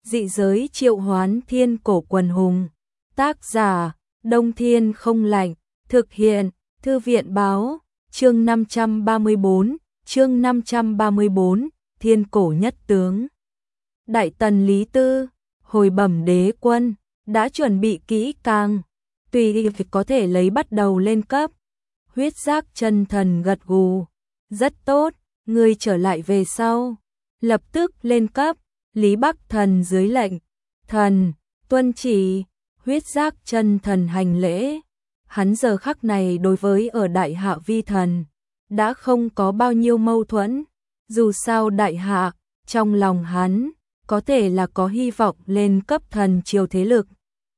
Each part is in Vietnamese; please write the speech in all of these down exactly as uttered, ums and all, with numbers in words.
Dị giới triệu hoán thiên cổ quần hùng. Tác giả, Đông Thiên không lạnh. Thực hiện, Thư viện báo. Chương năm trăm ba mươi tư, chương năm trăm ba mươi tư, thiên cổ nhất tướng. Đại tần Lý Tư, hồi bẩm đế quân, đã chuẩn bị kỹ càng, tùy việc có thể lấy bắt đầu lên cấp. Huyết Giác chân thần gật gù, rất tốt, ngươi trở lại về sau, lập tức lên cấp. Lý Bắc Thần dưới lệnh, thần, tuân chỉ. Huyết Giác chân thần hành lễ. Hắn giờ khắc này đối với ở Đại Hạ vi thần, đã không có bao nhiêu mâu thuẫn. Dù sao Đại Hạ, trong lòng hắn, có thể là có hy vọng lên cấp thần triều thế lực.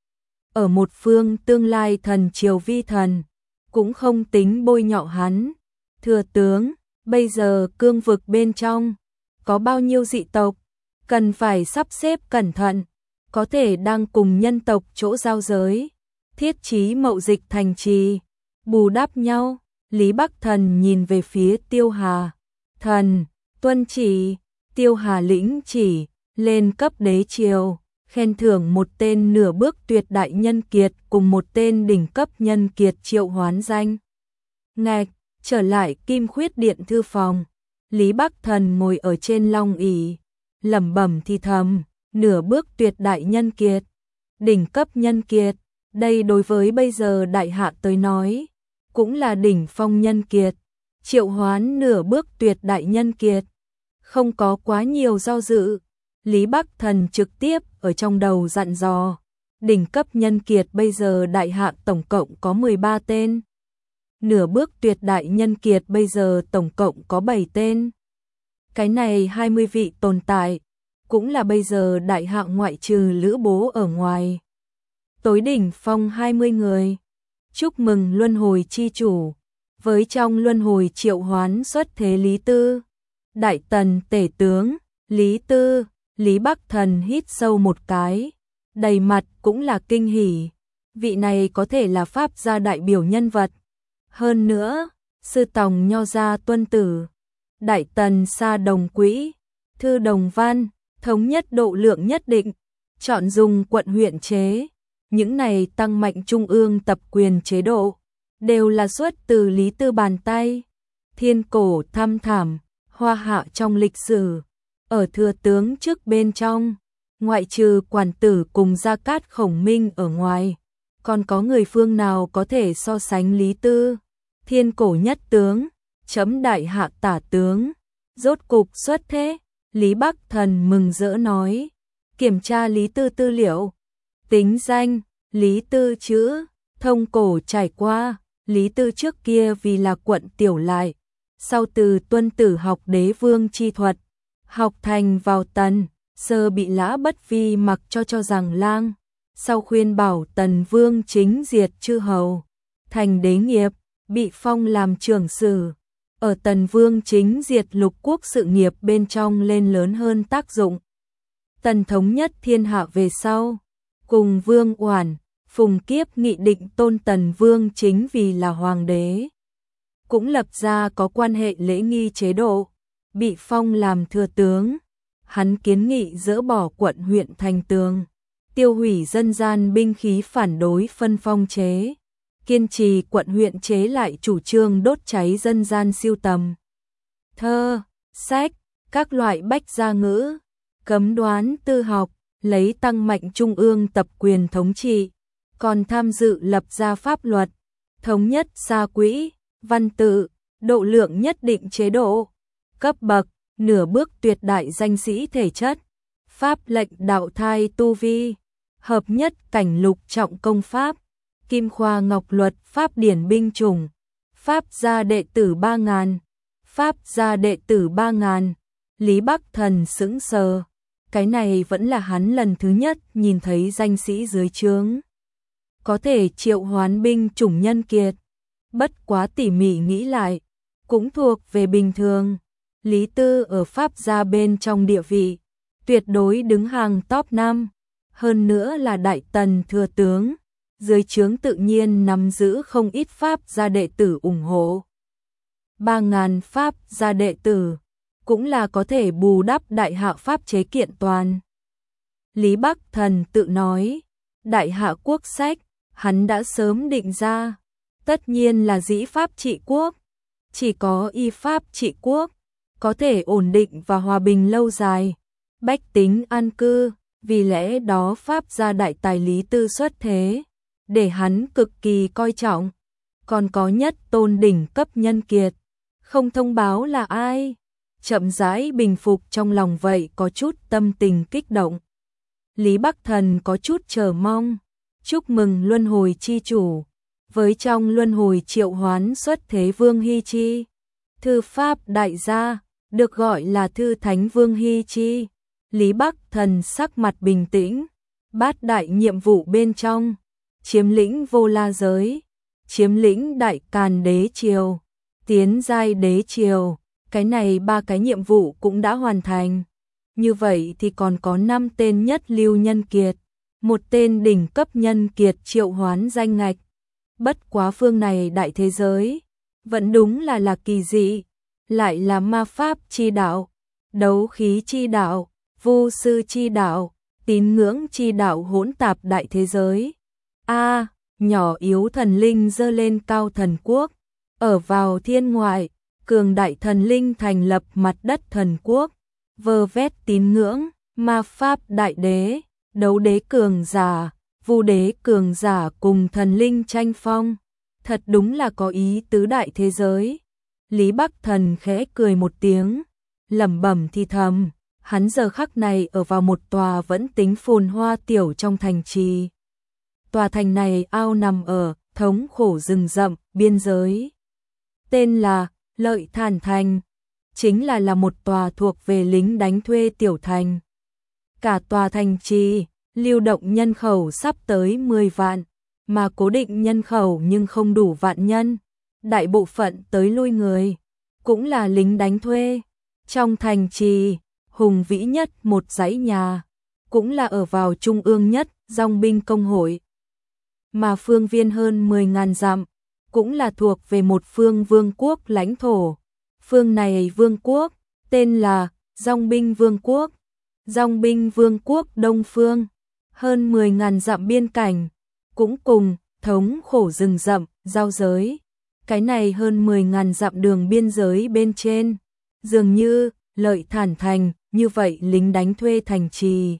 Ở một phương tương lai thần triều vi thần, cũng không tính bôi nhọ hắn. Thừa tướng, bây giờ cương vực bên trong, có bao nhiêu dị tộc, cần phải sắp xếp cẩn thận, có thể đang cùng nhân tộc chỗ giao giới, thiết trí mậu dịch thành trì, bù đắp nhau. Lý Bắc Thần nhìn về phía Tiêu Hà, thần, tuân chỉ. Tiêu Hà lĩnh chỉ, lên cấp đế triều, khen thưởng một tên nửa bước tuyệt đại nhân kiệt cùng một tên đỉnh cấp nhân kiệt triệu hoán danh. Ngạch, trở lại Kim Khuyết Điện thư phòng, Lý Bắc Thần ngồi ở trên long ỷ, lẩm bẩm thì thầm, nửa bước tuyệt đại nhân kiệt, đỉnh cấp nhân kiệt, đây đối với bây giờ Đại Hạ tới nói, cũng là đỉnh phong nhân kiệt, triệu hoán nửa bước tuyệt đại nhân kiệt. Không có quá nhiều do dự, Lý Bắc Thần trực tiếp ở trong đầu dặn dò, đỉnh cấp nhân kiệt bây giờ Đại Hạ tổng cộng có mười ba tên. Nửa bước tuyệt đại nhân kiệt bây giờ tổng cộng có bảy tên. Cái này hai mươi vị tồn tại, cũng là bây giờ Đại Hạ ngoại trừ Lữ Bố ở ngoài. Tối đỉnh phong hai mươi người. Chúc mừng luân hồi chi chủ, với trong luân hồi triệu hoán xuất thế Lý Tư. Đại tần tể tướng, Lý Tư. Lý Bắc Thần hít sâu một cái, đầy mặt cũng là kinh hỉ. Vị này có thể là pháp gia đại biểu nhân vật. Hơn nữa, sư tòng nho gia tuân tử, đại tần sa đồng quỹ, thư đồng văn, thống nhất độ lượng nhất định, chọn dùng quận huyện chế. Những này tăng mạnh trung ương tập quyền chế độ, đều là xuất từ Lý Tư bàn tay. Thiên cổ thăm thảm, hoa hạ trong lịch sử. Ở thừa tướng trước bên trong, ngoại trừ quản tử cùng Gia Cát Khổng Minh ở ngoài, còn có người phương nào có thể so sánh Lý Tư? Thiên cổ nhất tướng, chấm Đại Hạ tả tướng, rốt cục xuất thế. Lý Bắc Thần mừng rỡ nói, kiểm tra Lý Tư tư liệu, tính danh, Lý Tư chữ, thông cổ trải qua, Lý Tư trước kia vì là quận tiểu lại, sau từ tuân tử học đế vương chi thuật, học thành vào tần, sơ bị Lã Bất Vi mặc cho cho rằng lang, sau khuyên bảo tần vương chính diệt chư hầu, thành đế nghiệp, bị phong làm trưởng sử, ở tần vương chính diệt lục quốc sự nghiệp bên trong lên lớn hơn tác dụng. Tần thống nhất thiên hạ về sau, cùng Vương Oản, Phùng Kiếp nghị định tôn tần vương chính vì là hoàng đế, cũng lập ra có quan hệ lễ nghi chế độ. Bị phong làm thừa tướng, hắn kiến nghị dỡ bỏ quận huyện thành tường, tiêu hủy dân gian binh khí phản đối phân phong chế, kiên trì quận huyện chế lại chủ trương đốt cháy dân gian sưu tầm thơ, sách, các loại bách gia ngữ, cấm đoán tư học, lấy tăng mạnh trung ương tập quyền thống trị, còn tham dự lập ra pháp luật, thống nhất gia quỹ, văn tự, độ lượng nhất định chế độ, cấp bậc, nửa bước tuyệt đại danh sĩ thể chất, pháp lệnh đạo thai tu vi, hợp nhất cảnh lục trọng công pháp, kim khoa ngọc luật pháp điển binh chủng, pháp gia đệ tử ba ngàn, pháp gia đệ tử ba ngàn. Lý Bắc Thần sững sờ, cái này vẫn là hắn lần thứ nhất nhìn thấy danh sĩ dưới trướng, có thể triệu hoán binh chủng nhân kiệt. Bất quá tỉ mỉ nghĩ lại, cũng thuộc về bình thường. Lý Tư ở pháp gia bên trong địa vị, tuyệt đối đứng hàng top năm, hơn nữa là đại tần thừa tướng, dưới trướng tự nhiên nắm giữ không ít pháp gia đệ tử ủng hộ. Ba ngàn pháp gia đệ tử, cũng là có thể bù đắp Đại Hạ pháp chế kiện toàn. Lý Bắc Thần tự nói, đại hạ quốc sách, hắn đã sớm định ra, tất nhiên là dĩ pháp trị quốc, chỉ có y pháp trị quốc, có thể ổn định và hòa bình lâu dài, bách tính an cư, vì lẽ đó pháp gia đại tài Lý Tư xuất thế, để hắn cực kỳ coi trọng, còn có nhất tôn đỉnh cấp nhân kiệt, không thông báo là ai, chậm rãi bình phục trong lòng vậy có chút tâm tình kích động. Lý Bắc Thần có chút chờ mong, chúc mừng luân hồi chi chủ, với trong luân hồi triệu hoán xuất thế Vương Hy Chi, thư pháp đại gia, được gọi là thư thánh Vương Hy Chi. Lý Bắc Thần sắc mặt bình tĩnh, bát đại nhiệm vụ bên trong, chiếm lĩnh vô la giới, chiếm lĩnh đại càn đế triều, tiến giai đế triều, cái này ba cái nhiệm vụ cũng đã hoàn thành. Như vậy thì còn có năm tên nhất lưu nhân kiệt, một tên đỉnh cấp nhân kiệt triệu hoán danh ngạch. Bất quá phương này đại thế giới, vẫn đúng là là kỳ dị, lại là ma pháp chi đạo, đấu khí chi đạo, vô sư chi đạo, tín ngưỡng chi đạo hỗn tạp đại thế giới. A, nhỏ yếu thần linh dơ lên cao thần quốc, ở vào thiên ngoại, cường đại thần linh thành lập mặt đất thần quốc, vơ vét tín ngưỡng, ma pháp đại đế, đấu đế cường giả, vu đế cường giả cùng thần linh tranh phong, thật đúng là có ý tứ đại thế giới. Lý Bắc Thần khẽ cười một tiếng, lẩm bẩm thì thầm, hắn giờ khắc này ở vào một tòa vẫn tính phồn hoa tiểu trong thành trì. Tòa thành này ao nằm ở thống khổ rừng rậm biên giới, tên là Lợi Thản Thành, chính là là một tòa thuộc về lính đánh thuê tiểu thành. Cả tòa thành trì, lưu động nhân khẩu sắp tới mười vạn, mà cố định nhân khẩu nhưng không đủ vạn nhân, đại bộ phận tới lui người, cũng là lính đánh thuê. Trong thành trì, hùng vĩ nhất một dãy nhà, cũng là ở vào trung ương nhất, dòng binh công hội. Mà phương viên hơn mười ngàn dặm, cũng là thuộc về một phương vương quốc lãnh thổ. Phương này vương quốc, tên là Dòng binh vương quốc. Dòng binh vương quốc Đông Phương, hơn mười ngàn dặm biên cảnh, cũng cùng thống khổ rừng rậm, giao giới. Cái này hơn mười ngàn dặm đường biên giới bên trên, dường như Lợi Thản Thành, như vậy lính đánh thuê thành trì.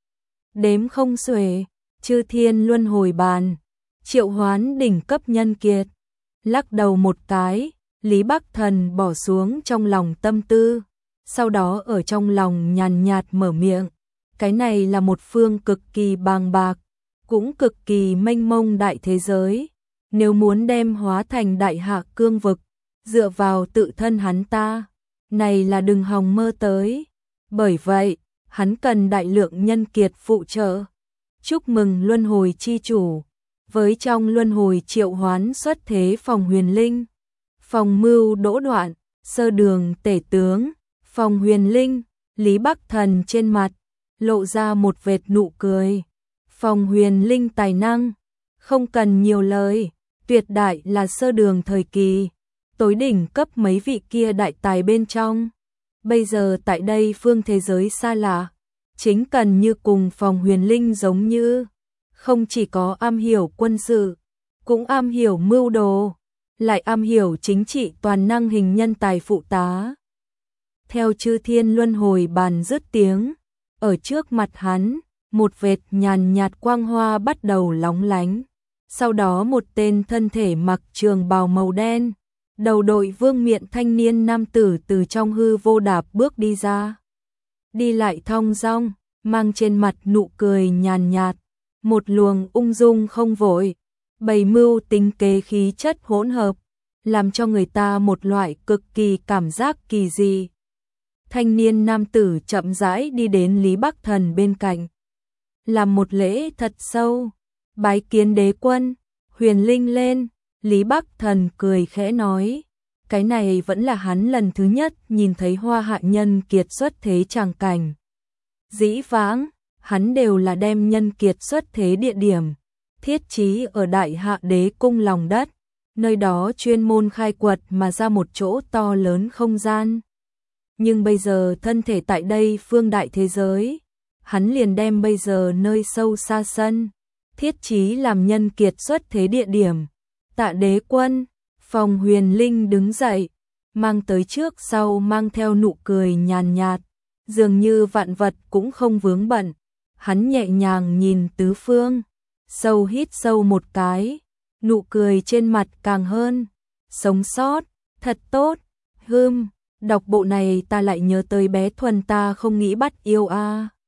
Đếm không xuể, chư thiên luân hồi bàn, triệu hoán đỉnh cấp nhân kiệt. Lắc đầu một cái, Lý Bắc Thần bỏ xuống trong lòng tâm tư, sau đó ở trong lòng nhàn nhạt mở miệng. Cái này là một phương cực kỳ bàng bạc, cũng cực kỳ mênh mông đại thế giới. Nếu muốn đem hóa thành đại hạ cương vực, dựa vào tự thân hắn ta, này là đừng hòng mơ tới. Bởi vậy, hắn cần đại lượng nhân kiệt phụ trợ. Chúc mừng luân hồi chi chủ, với trong luân hồi triệu hoán xuất thế Phòng Huyền Linh, Phòng Mưu Đỗ Đoạn, Sơ Đường Tể Tướng, Phòng Huyền Linh. Lý Bắc Thần trên mặt lộ ra một vệt nụ cười. Phòng Huyền Linh tài năng, không cần nhiều lời, tuyệt đại là Sơ Đường thời kỳ, tối đỉnh cấp mấy vị kia đại tài bên trong. Bây giờ tại đây phương thế giới xa lạ, chính cần như cùng Phòng Huyền Linh giống như, không chỉ có am hiểu quân sự, cũng am hiểu mưu đồ, lại am hiểu chính trị toàn năng hình nhân tài phụ tá. Theo chư thiên luân hồi bàn dứt tiếng, ở trước mặt hắn, một vệt nhàn nhạt quang hoa bắt đầu lóng lánh. Sau đó một tên thân thể mặc trường bào màu đen, đầu đội vương miện thanh niên nam tử từ trong hư vô đạp bước đi ra. Đi lại thong dong, mang trên mặt nụ cười nhàn nhạt, một luồng ung dung không vội, bày mưu tính kế khí chất hỗn hợp, làm cho người ta một loại cực kỳ cảm giác kỳ dị. Thanh niên nam tử chậm rãi đi đến Lý Bắc Thần bên cạnh, làm một lễ thật sâu, bái kiến đế quân. Huyền Linh lên, Lý Bắc Thần cười khẽ nói, cái này vẫn là hắn lần thứ nhất nhìn thấy hoa hạ nhân kiệt xuất thế tràng cảnh. Dĩ vãng, hắn đều là đem nhân kiệt xuất thế địa điểm, thiết trí ở đại hạ đế cung lòng đất, nơi đó chuyên môn khai quật mà ra một chỗ to lớn không gian. Nhưng bây giờ thân thể tại đây phương đại thế giới, hắn liền đem bây giờ nơi sâu xa sân, thiết chí làm nhân kiệt xuất thế địa điểm. Tạ Đế Quân, Phòng Huyền Linh đứng dậy, mang tới trước sau mang theo nụ cười nhàn nhạt, dường như vạn vật cũng không vướng bận. Hắn nhẹ nhàng nhìn tứ phương, sâu hít sâu một cái, nụ cười trên mặt càng hơn. Sống sót, thật tốt. Hừm, đọc bộ này ta lại nhớ tới bé Thuần ta không nghĩ bắt yêu a. À.